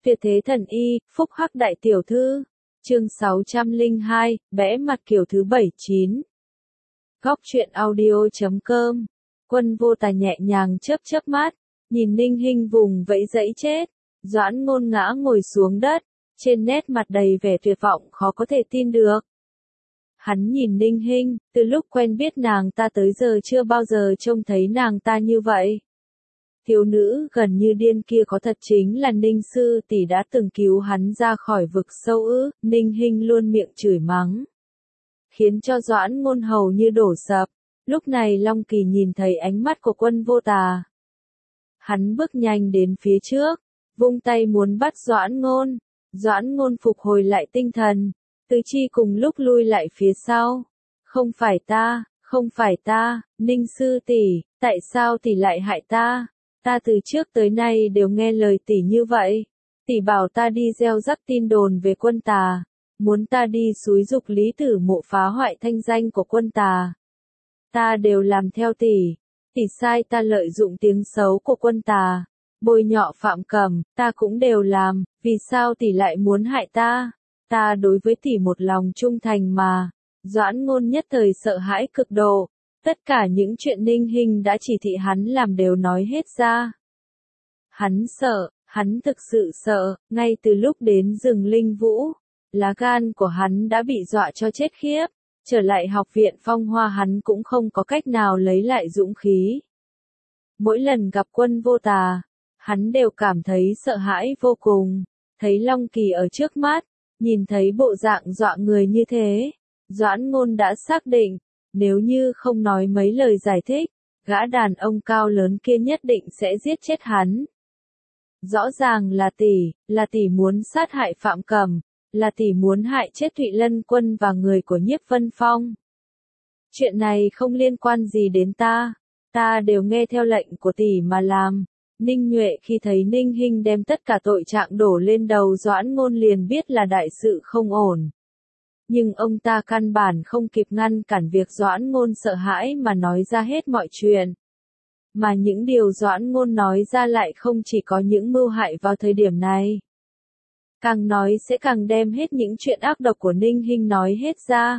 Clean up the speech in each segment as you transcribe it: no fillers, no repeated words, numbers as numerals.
Tuyệt thế thần y, phúc hắc đại tiểu thư. Chương 602, bẽ mặt kiểu thứ 79. Góc truyện audio.com. Quân Vô Tà nhẹ nhàng chớp mắt, nhìn Ninh Hinh vùng vẫy dẫy chết. Doãn Ngôn ngã ngồi xuống đất, trên nét mặt đầy vẻ tuyệt vọng khó có thể tin được. Hắn nhìn Ninh Hinh, từ lúc quen biết nàng ta tới giờ chưa bao giờ trông thấy nàng ta như vậy. Thiếu nữ gần như điên kia có thật chính là Ninh sư tỷ đã từng cứu hắn ra khỏi vực sâu ư? Ninh Hinh luôn miệng chửi mắng, khiến cho Doãn Ngôn hầu như đổ sập. Lúc này Long Kỳ nhìn thấy ánh mắt của Quân Vô Tà. Hắn bước nhanh đến phía trước, vung tay muốn bắt Doãn Ngôn. Doãn Ngôn phục hồi lại tinh thần, tứ chi cùng lúc lui lại phía sau. Không phải ta, Ninh sư tỷ, tại sao tỷ lại hại ta? Ta từ trước tới nay đều nghe lời tỷ như vậy. Tỷ bảo ta đi gieo rắc tin đồn về Quân Tà, muốn ta đi xúi giục Lý Tử Mộ phá hoại thanh danh của Quân Tà. Ta đều làm theo tỷ. Tỷ sai ta lợi dụng tiếng xấu của Quân Tà, bôi nhọ Phạm Cầm, ta cũng đều làm, vì sao tỷ lại muốn hại ta? Ta đối với tỷ một lòng trung thành mà. Doãn Ngôn nhất thời sợ hãi cực độ. Tất cả những chuyện Ninh Hinh đã chỉ thị hắn làm đều nói hết ra. Hắn sợ, hắn thực sự sợ, ngay từ lúc đến rừng Linh Vũ, lá gan của hắn đã bị dọa cho chết khiếp. Trở lại học viện Phong Hoa hắn cũng không có cách nào lấy lại dũng khí. Mỗi lần gặp Quân Vô Tà, hắn đều cảm thấy sợ hãi vô cùng. Thấy Long Kỳ ở trước mắt, nhìn thấy bộ dạng dọa người như thế, Doãn Ngôn đã xác định, nếu như không nói mấy lời giải thích, gã đàn ông cao lớn kia nhất định sẽ giết chết hắn. Rõ ràng là tỷ muốn sát hại Phạm Cầm, là tỷ muốn hại chết Thụy Lân Quân và người của Nhiếp Vân Phong. Chuyện này không liên quan gì đến ta đều nghe theo lệnh của tỷ mà làm. Ninh Nhuệ khi thấy Ninh Hinh đem tất cả tội trạng đổ lên đầu Doãn Ngôn liền biết là đại sự không ổn. Nhưng ông ta căn bản không kịp ngăn cản việc Doãn Ngôn sợ hãi mà nói ra hết mọi chuyện. Mà những điều Doãn Ngôn nói ra lại không chỉ có những mưu hại vào thời điểm này. Càng nói sẽ càng đem hết những chuyện ác độc của Ninh Hinh nói hết ra.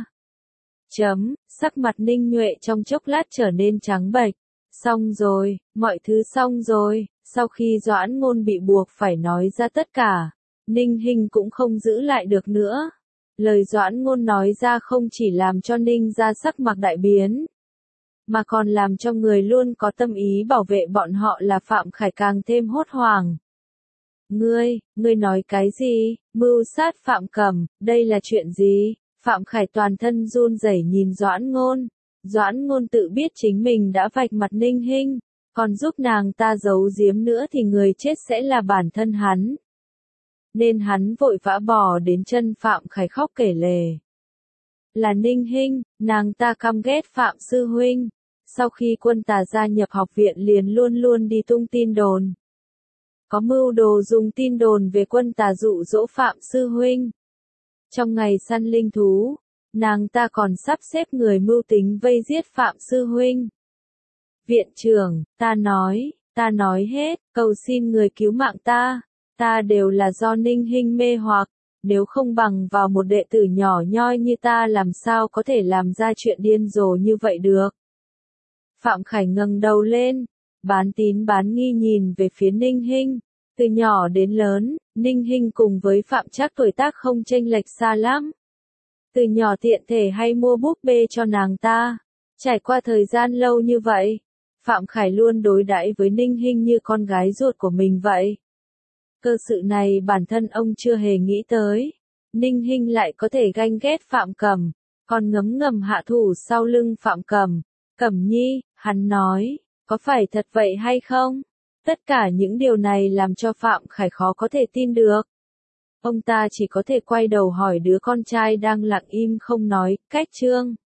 Sắc mặt Ninh Nhuệ trong chốc lát trở nên trắng bệch. Xong rồi, mọi thứ xong rồi. Sau khi Doãn Ngôn bị buộc phải nói ra tất cả, Ninh Hinh cũng không giữ lại được nữa. Lời Doãn Ngôn nói ra không chỉ làm cho Ninh gia sắc mặt đại biến, mà còn làm cho người luôn có tâm ý bảo vệ bọn họ là Phạm Khải càng thêm hốt hoảng. Ngươi nói cái gì? Mưu sát Phạm Cầm, đây là chuyện gì? Phạm Khải toàn thân run rẩy nhìn Doãn Ngôn. Doãn Ngôn tự biết chính mình đã vạch mặt Ninh Hinh, còn giúp nàng ta giấu giếm nữa thì người chết sẽ là bản thân hắn. Nên hắn vội vã bò đến chân Phạm Khải khóc kể lể. Là Ninh Hinh, nàng ta căm ghét Phạm sư huynh. Sau khi Quân Tà gia nhập học viện liền luôn luôn đi tung tin đồn. Có mưu đồ dùng tin đồn về Quân Tà dụ dỗ Phạm sư huynh. Trong ngày săn linh thú, nàng ta còn sắp xếp người mưu tính vây giết Phạm sư huynh. Viện trưởng, ta nói hết, cầu xin người cứu mạng ta. Ta đều là do Ninh Hinh mê hoặc, nếu không bằng vào một đệ tử nhỏ nhoi như ta làm sao có thể làm ra chuyện điên rồ như vậy được. Phạm Khải ngẩng đầu lên, bán tín bán nghi nhìn về phía Ninh Hinh. Từ nhỏ đến lớn, Ninh Hinh cùng với Phạm Trác tuổi tác không chênh lệch xa lắm. Từ nhỏ tiện thể hay mua búp bê cho nàng ta. Trải qua thời gian lâu như vậy, Phạm Khải luôn đối đãi với Ninh Hinh như con gái ruột của mình vậy. Cơ sự này bản thân ông chưa hề nghĩ tới. Ninh Hinh lại có thể ganh ghét Phạm Cầm, còn ngấm ngầm hạ thủ sau lưng Phạm Cầm. Cẩm Nhi, hắn nói, có phải thật vậy hay không? Tất cả những điều này làm cho Phạm Khải khó có thể tin được. Ông ta chỉ có thể quay đầu hỏi đứa con trai đang lặng im không nói, cách Trương.